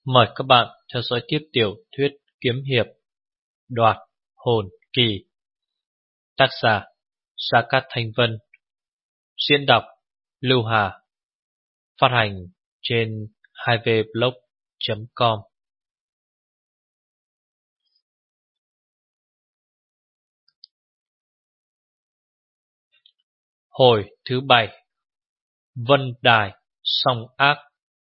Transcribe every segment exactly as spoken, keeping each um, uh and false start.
Mời các bạn theo dõi tiếp tiểu thuyết kiếm hiệp Đoạt Hồn Kỳ. Tác giả Sa Cát Thanh Vân. Diễn đọc Lưu Hà. Phát hành trên hai v blog chấm com. Hồi thứ bảy. Vân Đài Song Ác.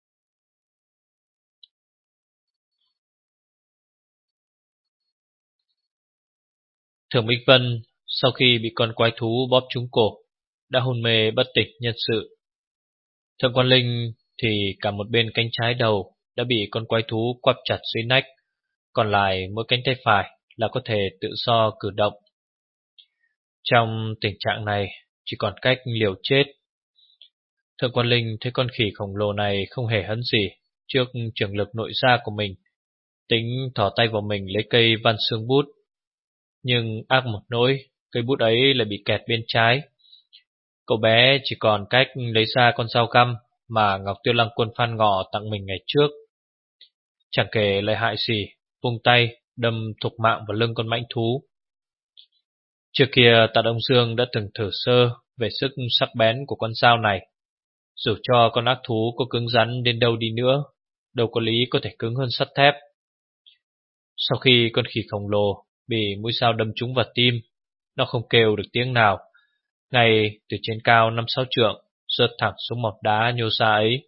Thường Bích Vân sau khi bị con quái thú bóp trúng cổ đã hôn mê bất tỉnh nhân sự. Thượng Quan Linh thì cả một bên cánh trái đầu đã bị con quái thú quặp chặt dưới nách, còn lại mỗi cánh tay phải là có thể tự do cử động. Trong tình trạng này chỉ còn cách liều chết. Thượng Quan Linh thấy con khỉ khổng lồ này không hề hấn gì trước trường lực nội gia của mình, tính thò tay vào mình lấy cây văn xương bút. Nhưng ác một nỗi, cây bút ấy lại bị kẹt bên trái. Cậu bé chỉ còn cách lấy ra con dao găm mà Ngọc Tiêu Lăng Quân Phan Ngọ tặng mình ngày trước. Chẳng kể lợi hại gì, vung tay đâm thục mạng vào lưng con mãnh thú. Trước kia Tạ Đông Dương đã từng thử sơ về sức sắc bén của con dao này. Dù cho con ác thú có cứng rắn đến đâu đi nữa, đâu có lý có thể cứng hơn sắt thép. Sau khi con khỉ khổng lồ bị mũi dao đâm trúng vào tim, nó không kêu được tiếng nào, ngay từ trên cao năm sáu trượng rớt thẳng xuống mỏm đá nhô ra ấy.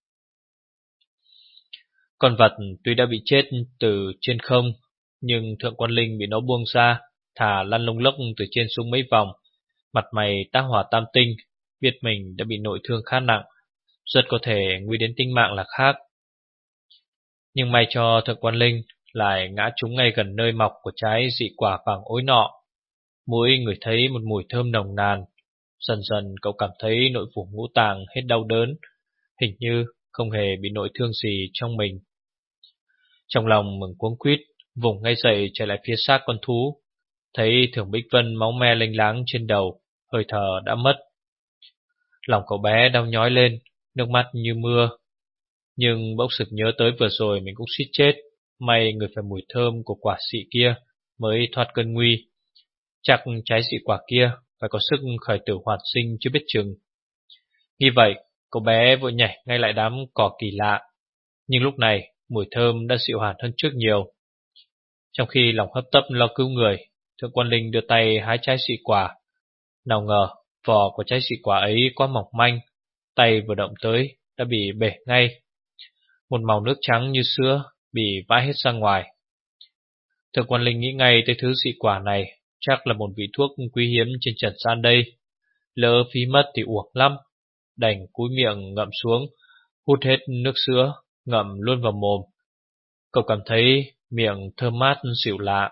Con vật tuy đã bị chết từ trên không, nhưng Thượng Quan Linh bị nó buông ra, thả lăn lông lốc từ trên xuống mấy vòng, mặt mày tá hỏa tam tinh, biết mình đã bị nội thương khá nặng, rất có thể nguy đến tính mạng là khác. Nhưng may cho Thượng Quan Linh lại ngã trúng ngay gần nơi mọc của trái dị quả vàng ối nọ. Mũi người thấy một mùi thơm nồng nàn. Dần dần cậu cảm thấy nội phủ ngũ tạng hết đau đớn, hình như không hề bị nội thương gì trong mình. Trong lòng mừng cuống quýt, vùng ngay dậy chạy lại phía xác con thú, thấy Thường Bích Vân máu me lênh láng trên đầu, hơi thở đã mất. Lòng cậu bé đau nhói lên, nước mắt như mưa. Nhưng bỗng sực nhớ tới vừa rồi mình cũng suýt chết, may người phải mùi thơm của quả xị kia mới thoát cơn nguy. Chắc trái dị quả kia phải có sức khởi tử hoàn sinh chưa biết chừng. Như vậy, cậu bé vội nhảy ngay lại đám cỏ kỳ lạ. Nhưng lúc này, mùi thơm đã dịu hẳn hơn trước nhiều. Trong khi lòng hấp tấp lo cứu người, Thượng Quan Linh đưa tay hái trái dị quả. Nào ngờ, vỏ của trái dị quả ấy quá mỏng manh, tay vừa động tới đã bị bể ngay. Một màu nước trắng như sữa bị vãi hết ra ngoài. Thượng Quan Linh nghĩ ngay tới thứ dị quả này chắc là một vị thuốc quý hiếm trên trần gian đây. Lỡ phí mất thì uổng lắm. Đành cúi miệng ngậm xuống, hút hết nước sữa, ngậm luôn vào mồm. Cậu cảm thấy miệng thơm mát dịu lạ.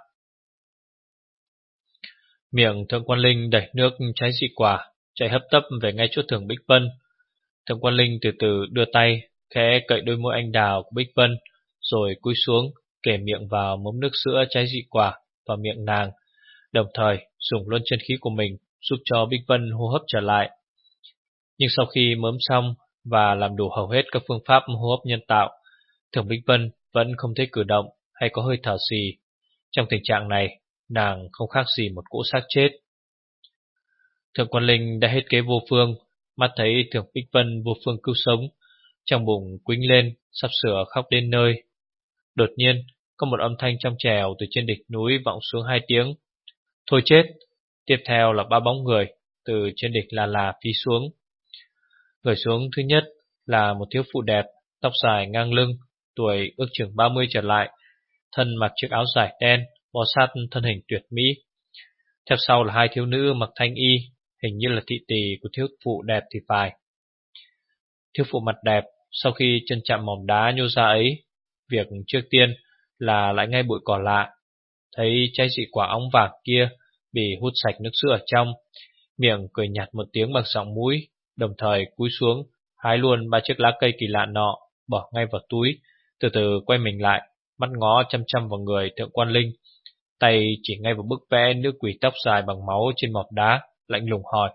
Miệng Thượng Quan Linh đẩy nước trái dị quả, chạy hấp tấp về ngay chỗ Thường Bích Vân. Thượng Quan Linh từ từ đưa tay khẽ cậy đôi môi anh đào của Bích Vân, rồi cúi xuống kể miệng vào mớm nước sữa trái dị quả vào miệng nàng, đồng thời dùng luôn chân khí của mình giúp cho Bích Vân hô hấp trở lại. Nhưng sau khi mớm xong và làm đủ hầu hết các phương pháp hô hấp nhân tạo, Thường Bích Vân vẫn không thấy cử động hay có hơi thở gì. Trong tình trạng này, nàng không khác gì một cỗ xác chết. Thượng Quan Linh đã hết kế vô phương, mắt thấy Thường Bích Vân vô phương cứu sống, trong bụng quĩnh lên, sắp sửa khóc đến nơi. Đột nhiên, có một âm thanh trong trèo từ trên đỉnh núi vọng xuống hai tiếng. Thôi chết! Tiếp theo là ba bóng người từ trên đỉnh là là phi xuống. Người xuống thứ nhất là một thiếu phụ đẹp, tóc dài ngang lưng, tuổi ước chừng ba mươi trở lại, thân mặc chiếc áo dài đen, bó sát thân hình tuyệt mỹ. Theo sau là hai thiếu nữ mặc thanh y, hình như là thị tỳ của thiếu phụ đẹp thì phải. Thiếu phụ mặt đẹp, sau khi chân chạm mỏm đá nhô ra ấy, việc trước tiên là lại ngay bụi cỏ lạ. Thấy trái dị quả óng vàng kia bị hút sạch nước sữa ở trong, miệng cười nhạt một tiếng bằng giọng mũi, đồng thời cúi xuống hái luôn ba chiếc lá cây kỳ lạ nọ, bỏ ngay vào túi, từ từ quay mình lại, mắt ngó chăm chăm vào người Thượng Quan Linh, tay chỉ ngay vào bức vẽ nữ quỷ tóc dài bằng máu trên mỏm đá, lạnh lùng hỏi: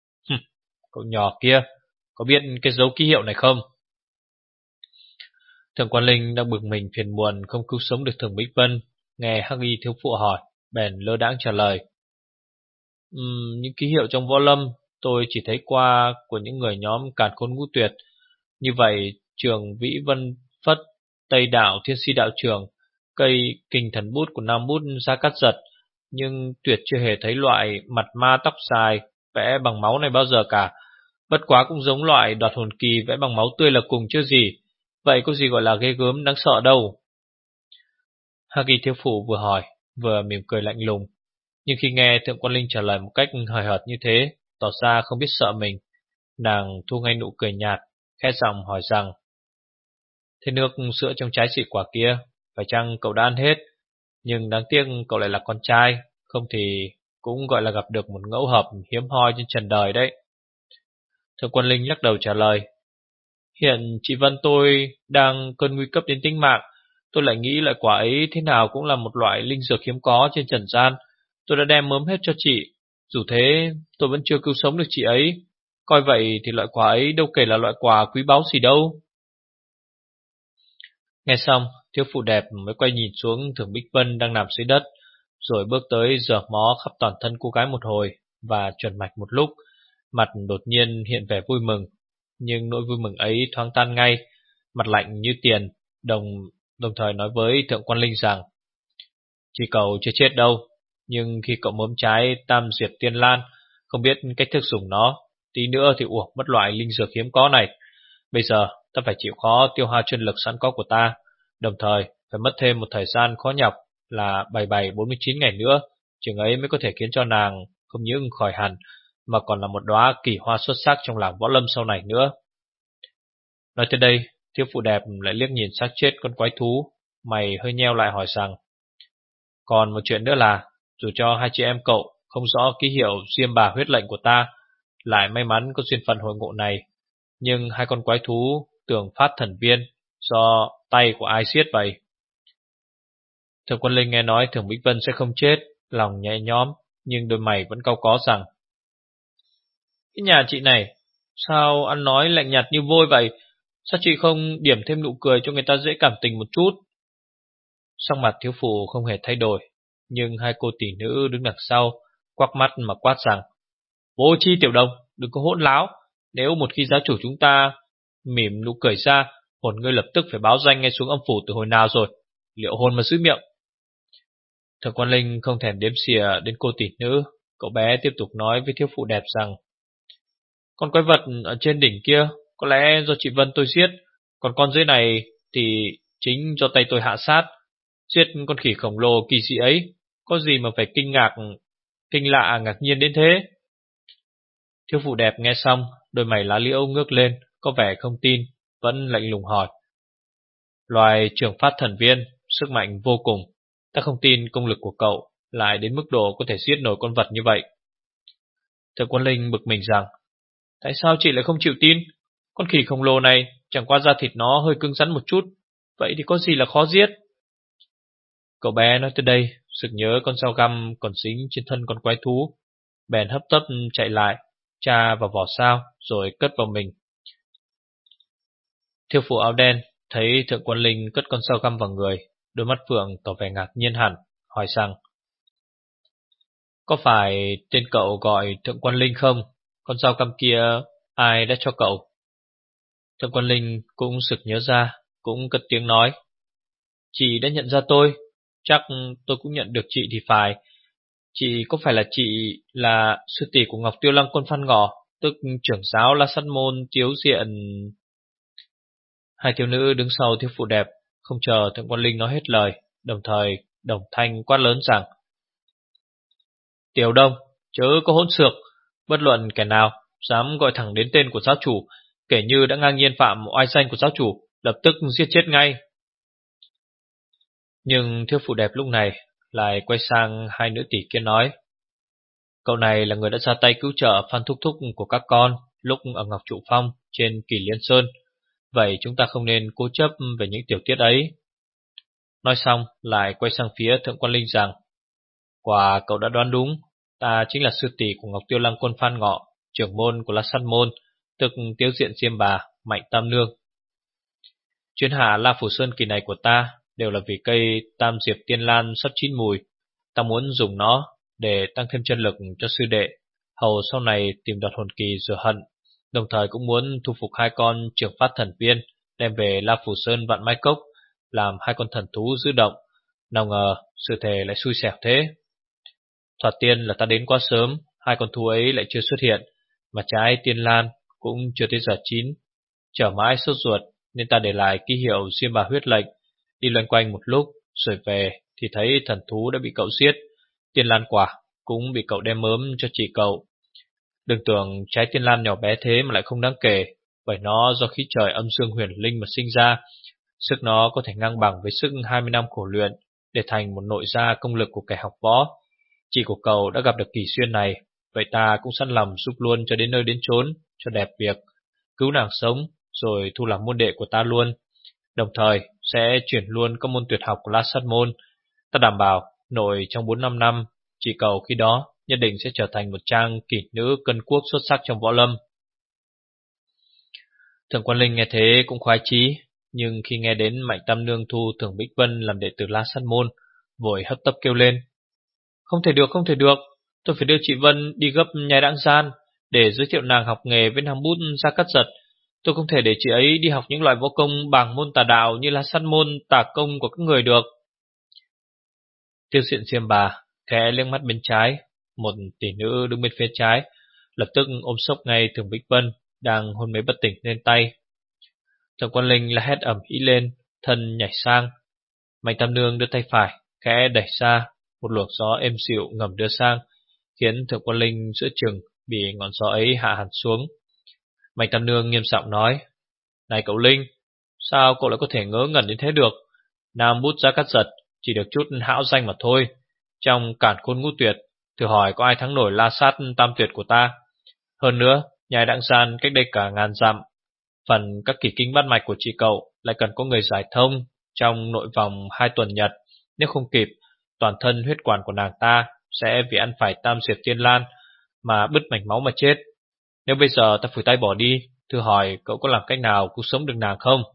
"Cậu nhỏ kia, có biết cái dấu ký hiệu này không?" Thượng Quan Linh đang bực mình phiền muộn không cứu sống được Thường Bích Vân, nghe Hắc Y thiếu phụ hỏi, bèn lơ đãng trả lời. Uhm, những ký hiệu trong võ lâm tôi chỉ thấy qua của những người nhóm Càn Khôn Ngũ Tuyệt. Như vậy, trường Vĩ Vân Phất, Tây Đạo Thiên Si Đạo Trường, cây Kinh Thần Bút của Nam Bút Gia Cát Giật, nhưng tuyệt chưa hề thấy loại mặt ma tóc dài vẽ bằng máu này bao giờ cả. Bất quá cũng giống loại Đoạt Hồn Kỳ vẽ bằng máu tươi là cùng chứ gì. Vậy có gì gọi là ghê gớm đáng sợ đâu. Hắc Y thiếu phụ vừa hỏi vừa mỉm cười lạnh lùng, nhưng khi nghe Thượng Quan Linh trả lời một cách hời hợt như thế, tỏ ra không biết sợ mình, nàng thu ngay nụ cười nhạt, khẽ giọng hỏi rằng: thế nước sữa trong trái xị quả kia, phải chăng cậu đã ăn hết? Nhưng đáng tiếc cậu lại là con trai, không thì cũng gọi là gặp được một ngẫu hợp hiếm hoi trên trần đời đấy. Thượng Quan Linh lắc đầu trả lời: hiện chị Vân tôi đang cơn nguy cấp đến tính mạng, tôi lại nghĩ loại quả ấy thế nào cũng là một loại linh dược hiếm có trên trần gian. Tôi đã đem mớm hết cho chị, dù thế tôi vẫn chưa cứu sống được chị ấy. Coi vậy thì loại quả ấy đâu kể là loại quả quý báu gì đâu. Nghe xong, thiếu phụ đẹp mới quay nhìn xuống Thường Bích Vân đang nằm dưới đất, rồi bước tới rờ mó khắp toàn thân cô gái một hồi và chuẩn mạch một lúc, mặt đột nhiên hiện vẻ vui mừng. Nhưng nỗi vui mừng ấy thoáng tan ngay, mặt lạnh như tiền, đồng đồng thời nói với Thượng Quan Linh rằng: chỉ cậu chưa chết đâu, nhưng khi cậu mớm trái Tam Diệt Tiên Lan, không biết cách thức dùng nó, tí nữa thì uổng mất loại linh dược hiếm có này. Bây giờ ta phải chịu khó tiêu hao chân lực sẵn có của ta, đồng thời phải mất thêm một thời gian khó nhọc là bảy bảy bốn mươi chín ngày nữa, chừng ấy mới có thể khiến cho nàng không những khỏi hẳn, mà còn là một đóa kỳ hoa xuất sắc trong làng võ lâm sau này nữa. Nói tới đây, thiếu phụ đẹp lại liếc nhìn xác chết con quái thú, mày hơi nheo lại hỏi rằng: còn một chuyện nữa là, dù cho hai chị em cậu không rõ ký hiệu diêm bà huyết lệnh của ta, lại may mắn có duyên phận hội ngộ này, nhưng hai con quái thú tường phát thần viên do tay của ai giết vậy? Thượng Quan Linh nghe nói Thường Bích Vân sẽ không chết, lòng nhẹ nhõm, nhưng đôi mày vẫn cau có rằng: cái nhà chị này sao ăn nói lạnh nhạt như vôi vậy? Sao chị không điểm thêm nụ cười cho người ta dễ cảm tình một chút? Sắc mặt thiếu phụ không hề thay đổi, nhưng hai cô tỷ nữ đứng đằng sau quắc mắt mà quát rằng: vô chi tiểu đồng, đừng có hỗn láo. Nếu một khi giáo chủ chúng ta mỉm nụ cười ra, hồn ngươi lập tức phải báo danh ngay xuống âm phủ từ hồi nào rồi, liệu hồn mà giữ miệng. Thượng Quan Linh không thèm đếm xỉa đến cô tỷ nữ, cậu bé tiếp tục nói với thiếu phụ đẹp rằng: con quái vật ở trên đỉnh kia có lẽ do chị Vân tôi giết, còn con dưới này thì chính do tay tôi hạ sát. Giết con khỉ khổng lồ kỳ dị ấy, có gì mà phải kinh ngạc, kinh lạ ngạc nhiên đến thế? Thiếu phụ đẹp nghe xong, đôi mày lá liễu ngước lên, có vẻ không tin, vẫn lạnh lùng hỏi: loài trường phát thần viên, sức mạnh vô cùng, ta không tin công lực của cậu lại đến mức độ có thể giết nổi con vật như vậy. Thượng Quan Linh bực mình rằng: tại sao chị lại không chịu tin? Con khỉ khổng lồ này chẳng qua da thịt nó hơi cứng rắn một chút, vậy thì có gì là khó giết? Cậu bé nói tới đây, sực nhớ con dao găm còn dính trên thân con quái thú, bèn hấp tấp chạy lại, tra vào vỏ sao rồi cất vào mình. Thiếu phụ áo đen thấy Thượng Quan Linh cất con dao găm vào người, đôi mắt phượng tỏ vẻ ngạc nhiên hẳn, hỏi rằng: có phải tên cậu gọi Thượng Quan Linh không? Con dao găm kia ai đã cho cậu? Thượng Quan Linh cũng sực nhớ ra, cũng cất tiếng nói: chị đã nhận ra tôi, chắc tôi cũng nhận được chị thì phải. Chị có phải là chị là sư tỷ của Ngọc Tiêu Lăng Quân Phan Ngọ, tức trưởng giáo La Sắt Môn Tiếu Diện? Hai thiếu nữ đứng sau thiếu phụ đẹp không chờ Thượng Quan Linh nói hết lời, đồng thời đồng thanh quát lớn rằng: Tiểu Đông, chớ có hỗn xược, bất luận kẻ nào dám gọi thẳng đến tên của giáo chủ, kể như đã ngang nhiên phạm oai danh của giáo chủ, lập tức giết chết ngay. Nhưng thiếu phụ đẹp lúc này lại quay sang hai nữ tỷ kia nói: cậu này là người đã ra tay cứu trợ Phan Thúc Thúc của các con lúc ở Ngọc Trụ Phong trên Kỳ Liên Sơn, vậy chúng ta không nên cố chấp về những tiểu tiết ấy. Nói xong lại quay sang phía Thượng Quan Linh rằng: quả cậu đã đoán đúng, ta chính là sư tỷ của Ngọc Tiêu Lăng Quân Phan Ngọ, trưởng môn của La Sắt Môn, tức Tiếu Diện Diêm Bà, Mạnh Tam Nương. Chuyến hạ La Phủ Sơn kỳ này của ta đều là vì cây Tam Diệp Tiên Lan sắp chín mùi. Ta muốn dùng nó để tăng thêm chân lực cho sư đệ, hầu sau này tìm đoạt hồn kỳ rửa hận. Đồng thời cũng muốn thu phục hai con Trường Phát Thần Viên, đem về La Phủ Sơn Vạn Mai Cốc, làm hai con thần thú giữ động. Nào ngờ sự thể lại xui xẻo thế. Thoạt tiên là ta đến quá sớm, hai con thú ấy lại chưa xuất hiện, mà trái Tiên Lan cũng chưa tới giờ chín. Chờ mãi sốt ruột nên ta để lại ký hiệu Diêm Bà huyết lệnh, đi loanh quanh một lúc rồi về thì thấy thần thú đã bị cậu giết, Tiên Lan quả cũng bị cậu đem mớm cho chị cậu. Đừng tưởng trái Tiên Lan nhỏ bé thế mà lại không đáng kể, bởi nó do khí trời âm dương huyền linh mà sinh ra. Sức nó có thể ngang bằng với sức hai mươi năm khổ luyện để thành một nội gia công lực của kẻ học võ. Chị của cậu đã gặp được kỳ duyên này, vậy ta cũng sẵn lòng giúp luôn cho đến nơi đến chốn, cho đẹp việc, cứu nàng sống rồi thu làm môn đệ của ta luôn. Đồng thời sẽ chuyển luôn các môn tuyệt học của La Sát Môn. Ta đảm bảo nội trong bốn năm năm, chị cậu khi đó nhất định sẽ trở thành một trang kỷ nữ cân quốc xuất sắc trong võ lâm. Thượng Quan Linh nghe thế cũng khoái chí, nhưng khi nghe đến Mạnh Tam Nương thu Thường Bích Vân làm đệ tử La Sát Môn, vội hấp tấp kêu lên: Không thể được, không thể được, tôi phải đưa chị Vân đi gấp nhai Đãng Gian để giới thiệu nàng học nghề với nàng bút Gia Cát Giật. Tôi không thể để chị ấy đi học những loại võ công bảng môn tà đạo như La Sát Môn, tà công của các người được. Tiêu Diện Diêm Bà khẽ liếc mắt bên trái, một tỷ nữ đứng bên phía trái, lập tức ôm sốc ngay Thường Bích Vân đang hôn mê bất tỉnh lên tay. Thượng Quan Linh là hét ầm ĩ lên, thân nhảy sang. Mạnh Tam Nương đưa tay phải khẽ đẩy ra, một luồng gió êm dịu ngầm đưa sang, khiến Thượng Quan Linh giữa chừng bị ngọn gió ấy hạ hẳn xuống. Mạnh Tam Nương nghiêm giọng nói: Này cậu Linh, sao cậu lại có thể ngớ ngẩn đến thế được? Nam bút Gia Cát Giật chỉ được chút hão danh mà thôi. Trong cản khôn ngũ tuyệt, thử hỏi có ai thắng nổi La Sát Tam Tuyệt của ta? Hơn nữa, nhai Đãng Gian cách đây cả ngàn dặm, phần các kỳ kinh bát mạch của chị cậu lại cần có người giải thông trong nội vòng hai tuần nhật. Nếu không kịp, toàn thân huyết quản của nàng ta sẽ vì ăn phải Tam Diệp Tiên Lan mà bứt mạch máu mà chết. Nếu bây giờ ta phủi tay bỏ đi, thử hỏi cậu có làm cách nào cứu sống được nàng không?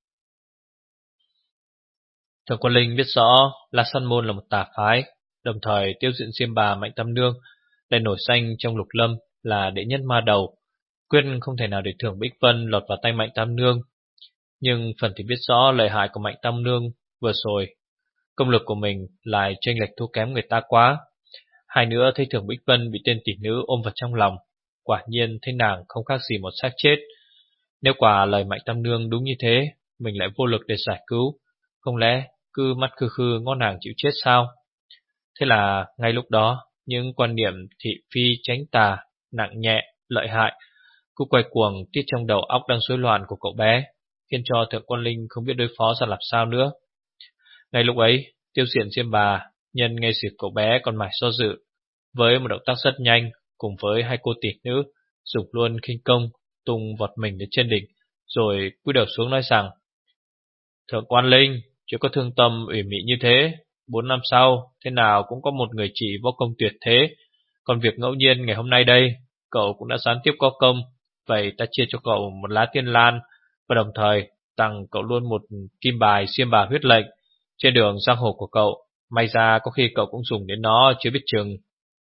Thượng Quan Linh biết rõ La Sát Môn là một tà phái, đồng thời Tiêu Diện Diêm Bà Mạnh Tam Nương lại nổi danh trong lục lâm là đệ nhất ma đầu, quyết không thể nào để Thường Bích Vân lọt vào tay Mạnh Tam Nương. Nhưng phần thì biết rõ lợi hại của Mạnh Tam Nương vừa rồi, công lực của mình lại chênh lệch thua kém người ta quá. Hai nữa thấy Thường Bích Vân bị tên tỷ nữ ôm vào trong lòng, quả nhiên thấy nàng không khác gì một xác chết. Nếu quả lời Mạnh Tam Nương đúng như thế, mình lại vô lực để giải cứu, không lẽ cứ mắt khư khư ngó nàng chịu chết sao? Thế là ngay lúc đó, những quan niệm thị phi tránh tà, nặng nhẹ, lợi hại cứ quay cuồng tiết trong đầu óc đang rối loạn của cậu bé, khiến cho Thượng Quan Linh không biết đối phó ra làm sao nữa. Ngay lúc ấy, Tiêu Diện Diêm Bà nhân ngay dịp cậu bé còn mải do dự, với một động tác rất nhanh, cùng với hai cô tỷ nữ, dùng luôn khinh công tung vọt mình đến trên đỉnh, rồi cúi đầu xuống nói rằng: Thượng Quan Linh, chưa có thương tâm ủy mị như thế, bốn năm sau thế nào cũng có một người chị võ công tuyệt thế. Còn việc ngẫu nhiên ngày hôm nay đây, cậu cũng đã gián tiếp có công, vậy ta chia cho cậu một lá Tiên Lan, và đồng thời tặng cậu luôn một kim bài Diêm Bà huyết lệnh. Trên đường giang hồ của cậu, may ra có khi cậu cũng dùng đến nó chưa biết chừng.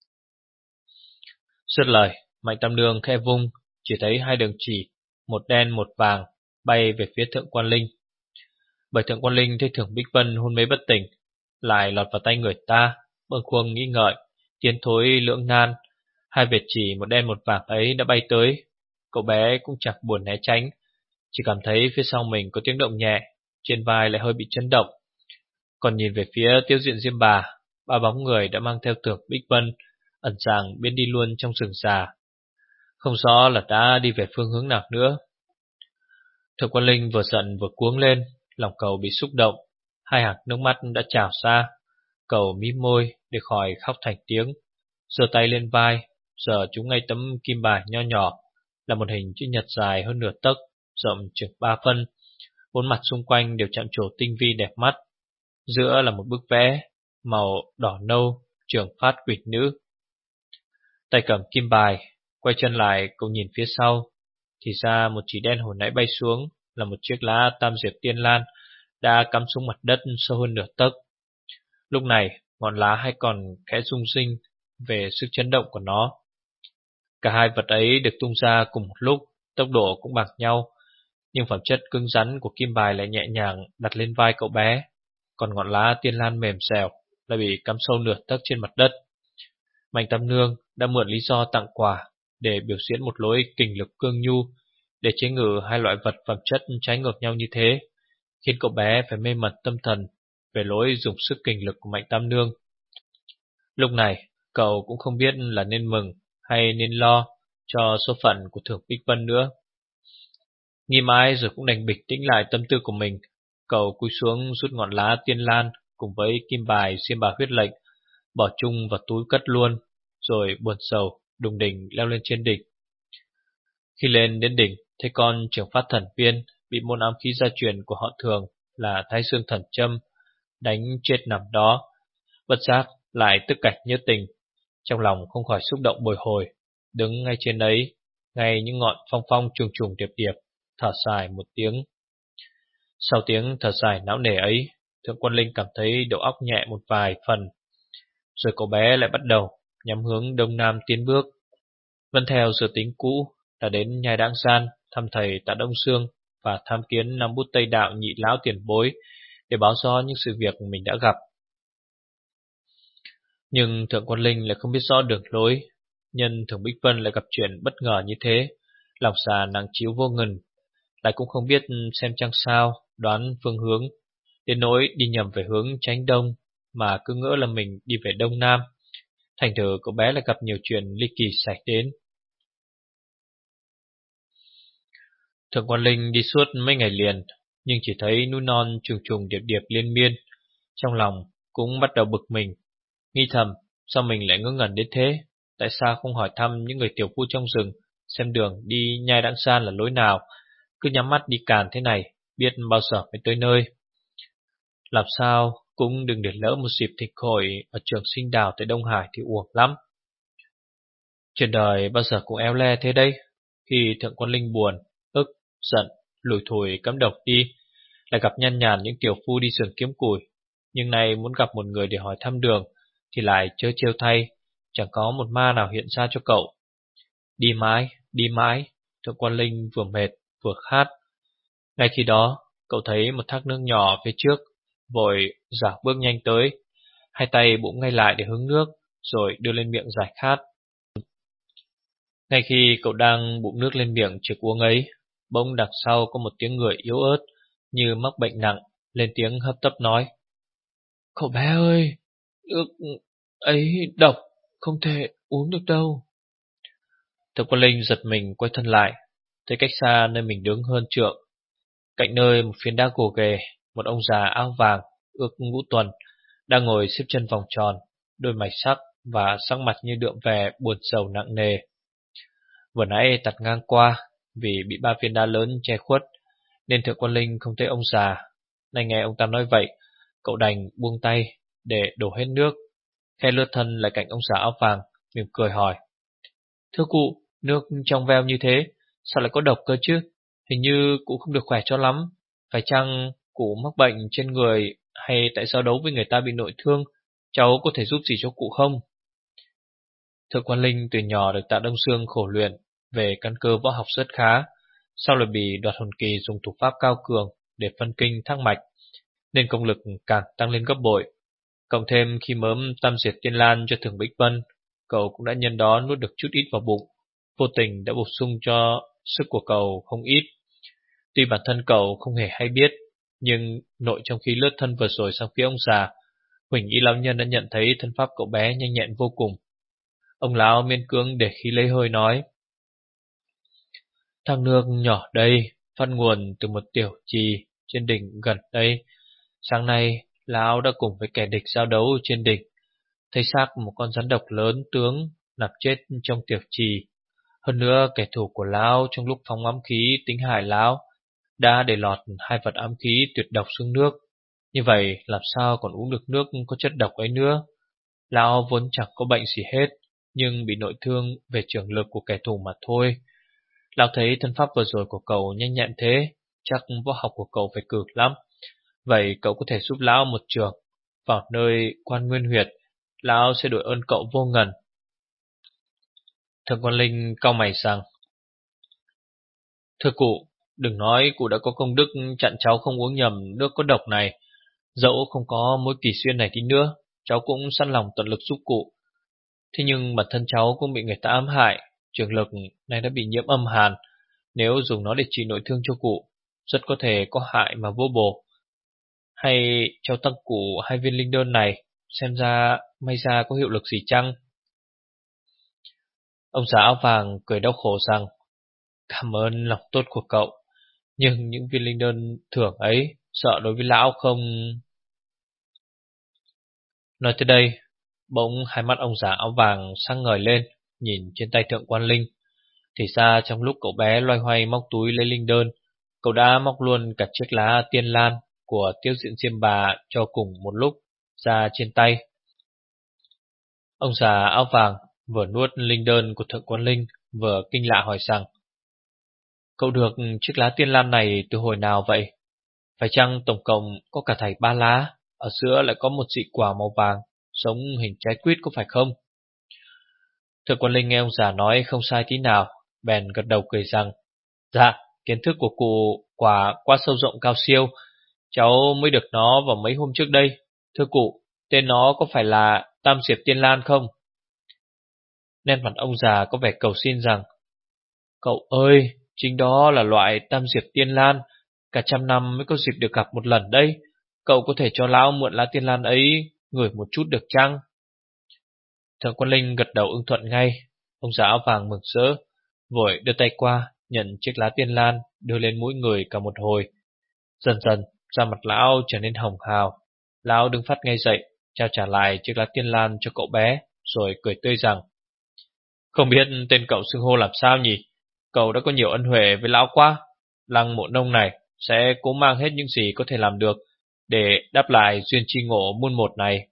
Dứt lời, Mạnh Tam Nương khẽ vung, chỉ thấy hai đường chỉ, một đen một vàng, bay về phía Thượng Quan Linh. Bởi Thượng Quan Linh thấy Thường Bích Vân hôn mê bất tỉnh, lại lọt vào tay người ta, bâng khuâng nghĩ ngợi, tiến thối lưỡng nan. Hai vệt chỉ một đen một vàng ấy đã bay tới, cậu bé cũng chẳng buồn né tránh, chỉ cảm thấy phía sau mình có tiếng động nhẹ, trên vai lại hơi bị chấn động. Còn nhìn về phía Tiêu Diện Diêm Bà, ba bóng người đã mang theo Thường Bích Vân ẩn dàng biến đi luôn trong rừng già, không rõ là đã đi về phương hướng nào nữa. Thượng Quan Linh vừa giận vừa cuống lên, lòng cậu bị xúc động, hai hàng nước mắt đã trào ra. Cậu mím môi để khỏi khóc thành tiếng, giơ tay lên vai, giờ chúng ngay tấm kim bài nho nhỏ, là một hình chữ nhật dài hơn nửa tấc, rộng chừng ba phân. Bốn mặt xung quanh đều chạm trổ tinh vi đẹp mắt. Giữa là một bức vẽ màu đỏ nâu, Trường Phát quỷ nữ. Tay cầm kim bài, quay chân lại cậu nhìn phía sau, thì ra một chỉ đen hồi nãy bay xuống là một chiếc lá tam diệp tiên lan đã cắm xuống mặt đất sâu hơn nửa tấc. Lúc này, ngọn lá hay còn khẽ rung rinh về sức chấn động của nó. Cả hai vật ấy được tung ra cùng một lúc, tốc độ cũng bằng nhau, nhưng phẩm chất cứng rắn của kim bài lại nhẹ nhàng đặt lên vai cậu bé, còn ngọn lá tiên lan mềm dẻo lại bị cắm sâu nửa tấc trên mặt đất. Mạnh Tam Nương đã mượn lý do tặng quà để biểu diễn một lối kình lực cương nhu để chế ngự hai loại vật phẩm chất trái ngược nhau như thế, khiến cậu bé phải mê mẩn tâm thần về lối dùng sức kình lực của Mạnh Tam Nương. Lúc này, cậu cũng không biết là nên mừng hay nên lo cho số phận của Thượng Bích Vân nữa. Nghĩ mãi rồi cũng đành bình tĩnh lại tâm tư của mình. Cậu cúi xuống rút ngọn lá tiên lan cùng với kim bài xiêm bà huyết lệnh, bỏ chung vào túi cất luôn, rồi buồn sầu đùng đỉnh leo lên trên đỉnh. Khi lên đến đỉnh, thấy con trưởng phát thần viên bị môn ám khí gia truyền của họ Thường là Thái Dương Thần Châm đánh chết nằm đó, bất giác lại tức cảnh nhớ tình, trong lòng không khỏi xúc động bồi hồi, đứng ngay trên ấy, ngay những ngọn phong phong trùng trùng điệp điệp, thở dài một tiếng. Sau tiếng thở dài não nề ấy, Thượng Quan Linh cảm thấy đầu óc nhẹ một vài phần, rồi cậu bé lại bắt đầu nhắm hướng đông nam tiến bước, vẫn theo dự tính cũ là đến nhai Đãng San thăm thầy Tạ Đông Sương và tham kiến năm bút Tây Đạo nhị lão tiền bối để báo rõ những sự việc mình đã gặp. Nhưng Thượng Quan Linh lại không biết rõ đường lối, nhân Thường Bích Vân lại gặp chuyện bất ngờ như thế, lòng già nặng trĩu vô ngần, lại cũng không biết xem chăng sao đoán phương hướng, đến nỗi đi nhầm về hướng tránh đông mà cứ ngỡ là mình đi về đông nam. Thành thử cậu bé lại gặp nhiều chuyện ly kỳ xảy đến. Thượng Quan Linh đi suốt mấy ngày liền, nhưng chỉ thấy núi non trùng trùng điệp điệp liên miên, trong lòng cũng bắt đầu bực mình, nghi thầm sao mình lại ngớ ngẩn đến thế. Tại sao không hỏi thăm những người tiểu phu trong rừng xem đường đi nhai Đãng San là lối nào, cứ nhắm mắt đi càn thế này, biết bao giờ mới tới nơi. Làm sao cũng đừng để lỡ một dịp thịnh hội ở trường Sinh Đào tại Đông Hải thì uổng lắm. Chuyện đời bao giờ cũng éo le thế đấy. Khi Thượng Quan Linh buồn, ức, giận, lủi thủi cắm độc đi, lại gặp nhăn nhàn những tiểu phu đi sườn kiếm củi, nhưng nay muốn gặp một người để hỏi thăm đường thì lại chớ trêu thay, chẳng có một ma nào hiện ra cho cậu. Đi mãi, đi mãi, Thượng Quan Linh vừa mệt vừa khát. Ngay khi đó, cậu thấy một thác nước nhỏ phía trước, vội dạo bước nhanh tới, hai tay bụng ngay lại để hứng nước, rồi đưa lên miệng giải khát. Ngay khi cậu đang bụng nước lên miệng trực uống ấy, bỗng đằng sau có một tiếng người yếu ớt như mắc bệnh nặng lên tiếng hấp tấp nói: "Cậu bé ơi, nước ấy độc, không thể uống được đâu." Thượng Quan Linh giật mình quay thân lại, thấy cách xa nơi mình đứng hơn trượng, cạnh nơi một phiến đá gồ ghề, một ông già áo vàng ước ngũ tuần đang ngồi xếp chân vòng tròn, đôi mày sắc và sắc mặt như đượm vẻ buồn sầu nặng nề. Vừa nãy tạt ngang qua, vì bị ba viên đá lớn che khuất nên Thượng Quan Linh không thấy ông già. Nay nghe ông ta nói vậy, cậu đành buông tay để đổ hết nước, khe lướt thân lại cạnh ông già áo vàng, mỉm cười hỏi: "Thưa cụ, nước trong veo như thế, sao lại có độc cơ chứ? Hình như cụ không được khỏe cho lắm. Phải chăng cụ mắc bệnh trên người, hay tại sao đấu với người ta bị nội thương? Cháu có thể giúp gì cho cụ không?" Thượng Quan Linh từ nhỏ được Tạ Đông Sương khổ luyện về căn cơ võ học rất khá, sau lại bị Đoạt Hồn Kỳ dùng thủ pháp cao cường để phân kinh thác mạch, nên công lực càng tăng lên gấp bội. Cộng thêm khi mớm tam diệt tiên lan cho Thường Bích Vân, cậu cũng đã nhân đó nuốt được chút ít vào bụng, vô tình đã bổ sung cho sức của cậu không ít. Tuy bản thân cậu không hề hay biết, nhưng nội trong khi lướt thân vừa rồi sang phía ông già, Huỳnh Y lão nhân đã nhận thấy thân pháp cậu bé nhanh nhẹn vô cùng. Ông lão miễn cưỡng để khí lấy hơi nói: "Thác nước nhỏ đây phát nguồn từ một tiểu trì trên đỉnh gần đây. Sáng nay lão đã cùng với kẻ địch giao đấu trên đỉnh, thấy xác một con rắn độc lớn tướng nằm chết trong tiểu trì. Hơn nữa kẻ thù của lão trong lúc phóng ám khí tính hại lão đã để lọt hai vật ám khí tuyệt độc xuống nước. Như vậy làm sao còn uống được nước có chất độc ấy nữa? Lão vốn chẳng có bệnh gì hết, nhưng bị nội thương về trường lực của kẻ thù mà thôi. Lão thấy thân pháp vừa rồi của cậu nhanh nhẹn thế, chắc võ học của cậu phải cực lắm. Vậy cậu có thể giúp lão một trường vào nơi Quan Nguyên Huyệt, lão sẽ đội ơn cậu vô ngần. Thượng Quan Linh cau mày rằng: Thưa cụ, đừng nói cụ đã có công đức chặn cháu không uống nhầm nước có độc này. Dẫu không có mối kỳ duyên này đi nữa, cháu cũng sẵn lòng tận lực giúp cụ. Thế nhưng bản thân cháu cũng bị người ta ám hại, trường lực này đã bị nhiễm âm hàn. Nếu dùng nó để trị nội thương cho cụ, rất có thể có hại mà vô bổ. Hay cháu tặng cụ hai viên linh đơn này, xem ra may ra có hiệu lực gì chăng? Ông già áo vàng cười đau khổ rằng: Cảm ơn lòng tốt của cậu, nhưng những viên linh đơn thưởng ấy sợ đối với lão không... Nói tới đây, bỗng hai mắt ông già áo vàng sáng ngời lên, nhìn trên tay Thượng Quan Linh. Thì ra trong lúc cậu bé loay hoay móc túi lấy linh đơn, cậu đã móc luôn cả chiếc lá tiên lan của Tiêu Diện Diêm Bà cho cùng một lúc ra trên tay. Ông già áo vàng vừa nuốt linh đơn của Thượng Quan Linh, vừa kinh lạ hỏi rằng: Cậu được chiếc lá tiên lan này từ hồi nào vậy? Phải chăng tổng cộng có cả thảy ba lá, ở giữa lại có một dị quả màu vàng, giống hình trái quýt có phải không? Thượng Quan Linh nghe ông già nói không sai tí nào, bèn gật đầu cười rằng: Dạ, kiến thức của cụ quả quá sâu rộng cao siêu, cháu mới được nó vào mấy hôm trước đây. Thưa cụ, tên nó có phải là Tam Diệp Tiên Lan không? Nét mặt ông già có vẻ cầu xin rằng: Cậu ơi, chính đó là loại Tam Diệp Tiên Lan, cả trăm năm mới có dịp được gặp một lần đây. Cậu có thể cho lão mượn lá tiên lan ấy ngửi một chút được chăng? Thượng Quan Linh gật đầu ưng thuận ngay. Ông già áo vàng mừng rỡ, vội đưa tay qua nhận chiếc lá tiên lan, đưa lên mũi người cả một hồi. Dần dần da mặt lão trở nên hồng hào. Lão đứng phát ngay dậy, trao trả lại chiếc lá tiên lan cho cậu bé, rồi cười tươi rằng: Không biết tên cậu xưng hô làm sao nhỉ? Cậu đã có nhiều ân huệ với lão quá. Lăng Mộ Nông này sẽ cố mang hết những gì có thể làm được để đáp lại duyên chi ngộ muôn một này.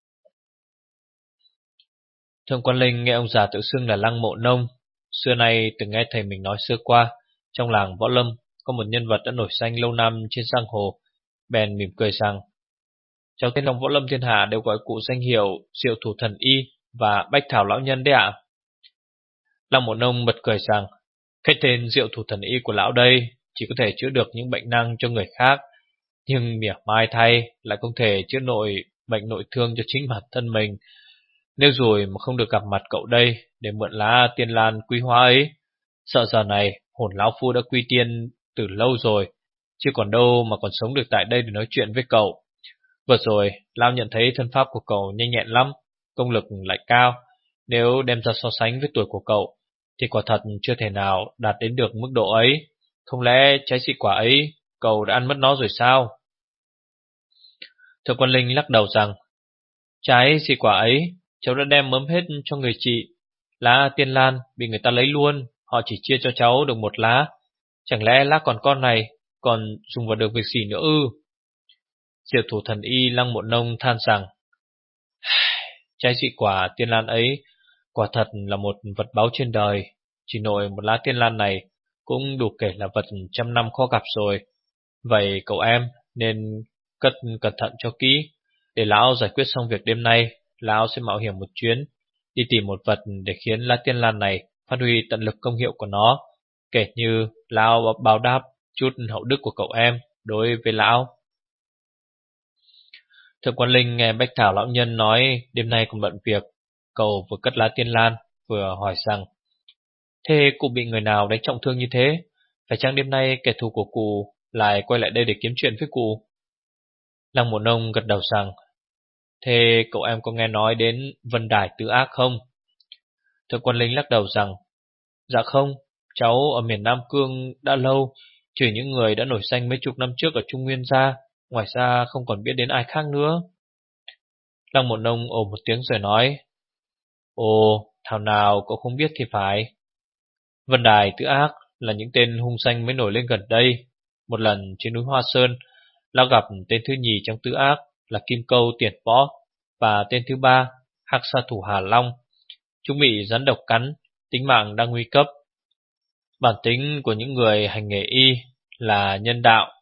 Thượng Quan Linh nghe ông già tự xưng là Lăng Mộ Nông, xưa nay từng nghe thầy mình nói xưa qua, trong làng võ lâm có một nhân vật đã nổi danh lâu năm trên giang hồ, bèn mỉm cười rằng: Cháu tên trong võ lâm thiên hạ đều gọi cụ danh hiệu Diệu Thủ Thần Y và Bách Thảo Lão Nhân đấy ạ. Lăng Mộ Nông bật cười rằng: Cái tên Diệu Thủ Thần Y của lão đây chỉ có thể chữa được những bệnh năng cho người khác, nhưng mỉa mai thay lại không thể chữa nội bệnh nội thương cho chính bản thân mình. Nếu rồi mà không được gặp mặt cậu đây để mượn lá tiên lan quý hóa ấy, sợ giờ này hồn lão phu đã quy tiên từ lâu rồi, chứ còn đâu mà còn sống được tại đây để nói chuyện với cậu. Vừa rồi lão nhận thấy thân pháp của cậu nhanh nhẹn lắm, công lực lại cao. Nếu đem ra so sánh với tuổi của cậu thì quả thật chưa thể nào đạt đến được mức độ ấy. Không lẽ trái dị quả ấy cậu đã ăn mất nó rồi sao? Thượng Quan Linh lắc đầu rằng: Trái dị quả ấy cháu đã đem mớm hết cho người chị. Lá tiên lan bị người ta lấy luôn, họ chỉ chia cho cháu được một lá. Chẳng lẽ lá còn con này còn dùng vào được việc gì nữa ư? Diệu Thủ Thần Y Lăng Mộ Nông than rằng: Trái dị quả tiên lan ấy quả thật là một vật báu trên đời. Chỉ nội một lá tiên lan này cũng đủ kể là vật trăm năm khó gặp rồi. Vậy cậu em nên cất cẩn thận cho kỹ. Để lão giải quyết xong việc đêm nay, lão sẽ mạo hiểm một chuyến, đi tìm một vật để khiến lá tiên lan này phát huy tận lực công hiệu của nó, kể như lão báo đáp chút hậu đức của cậu em đối với lão. Thượng Quan Linh nghe Bách Thảo lão nhân nói đêm nay còn bận việc, cậu vừa cất lá tiên lan vừa hỏi rằng: Thế cụ bị người nào đánh trọng thương như thế? Phải chăng đêm nay kẻ thù của cụ lại quay lại đây để kiếm chuyện với cụ? Lăng Mộ Nông gật đầu rằng: Thế cậu em có nghe nói đến Vân Đài Tứ Ác không? Thượng Quan Linh lắc đầu rằng: Dạ không, cháu ở miền Nam Cương đã lâu, trừ những người đã nổi danh mấy chục năm trước ở Trung Nguyên ra, ngoài ra không còn biết đến ai khác nữa. Lăng Mộ Nông ồ một tiếng rồi nói: Ồ, thảo nào cậu không biết thì phải. Vân Đài Tứ Ác là những tên hung danh mới nổi lên gần đây. Một lần trên núi Hoa Sơn, lão gặp tên thứ nhì trong Tứ Ác là Kim Câu Tiền Võ, và tên thứ ba Hắc Sa Thủ Hà Long. Chúng bị rắn độc cắn, tính mạng đang nguy cấp. Bản tính của những người hành nghề y là nhân đạo.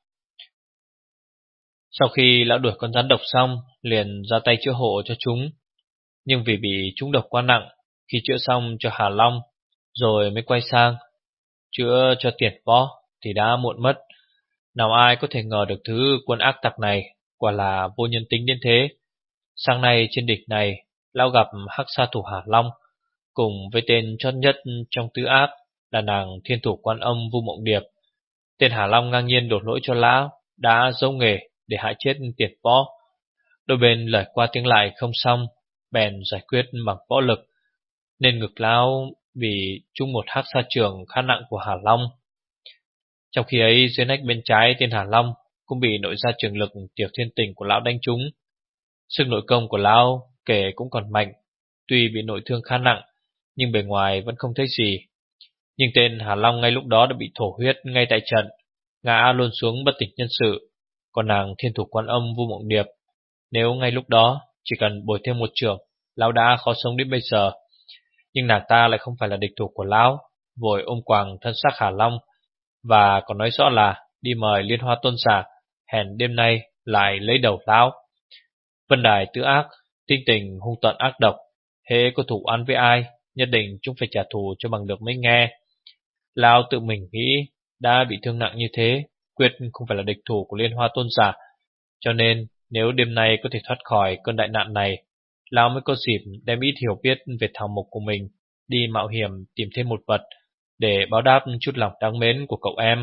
Sau khi lão đuổi con rắn độc xong, liền ra tay chữa hộ cho chúng. Nhưng vì bị trúng độc quá nặng, khi chữa xong cho Hà Long, rồi mới quay sang chữa cho Tiền Võ thì đã muộn mất. Nào ai có thể ngờ được thứ quân ác tặc này quả là vô nhân tính đến thế. Sáng nay trên đỉnh này, lão gặp hắc sa thủ Hà Long, cùng với tên chót nhất trong tứ ác là nàng thiên thủ Quan Âm Vu Mộng Điệp. Tên Hà Long ngang nhiên đổ lỗi cho lão, đã giấu nghề để hại chết Tiền Võ. Đôi bên lời qua tiếng lại không xong, bèn giải quyết bằng võ lực, nên ngực lão bị trúng một hắc sa trường khá nặng của Hà Long. Trong khi ấy, dưới nách bên trái tên Hà Long cũng bị nội gia trường lực Tiểu Thiên Tình của lão đánh trúng. Sức nội công của lão kể cũng còn mạnh, tuy bị nội thương khá nặng, nhưng bề ngoài vẫn không thấy gì. Nhưng tên Hà Long ngay lúc đó đã bị thổ huyết ngay tại trận, ngã luôn xuống bất tỉnh nhân sự. Còn nàng thiên thủ Quan Âm Vu Mộng Điệp, nếu ngay lúc đó chỉ cần bồi thêm một chưởng, lão đã khó sống đến bây giờ. Nhưng nàng ta lại không phải là địch thủ của lão, vội ôm quàng thân xác Hà Long, và còn nói rõ là đi mời Liên Hoa Tôn giả, hẹn đêm nay lại lấy đầu lão. Vân Đài tứ ác, tinh tình hung tận ác độc, hễ có thủ oán với ai, nhất định chúng phải trả thù cho bằng được mới nghe. Lão tự mình nghĩ đã bị thương nặng như thế, quyết không phải là địch thủ của Liên Hoa Tôn giả, cho nên nếu đêm nay có thể thoát khỏi cơn đại nạn này, lão mới có dịp đem ít hiểu biết về thảo mục của mình đi mạo hiểm tìm thêm một vật để báo đáp chút lòng đáng mến của cậu em.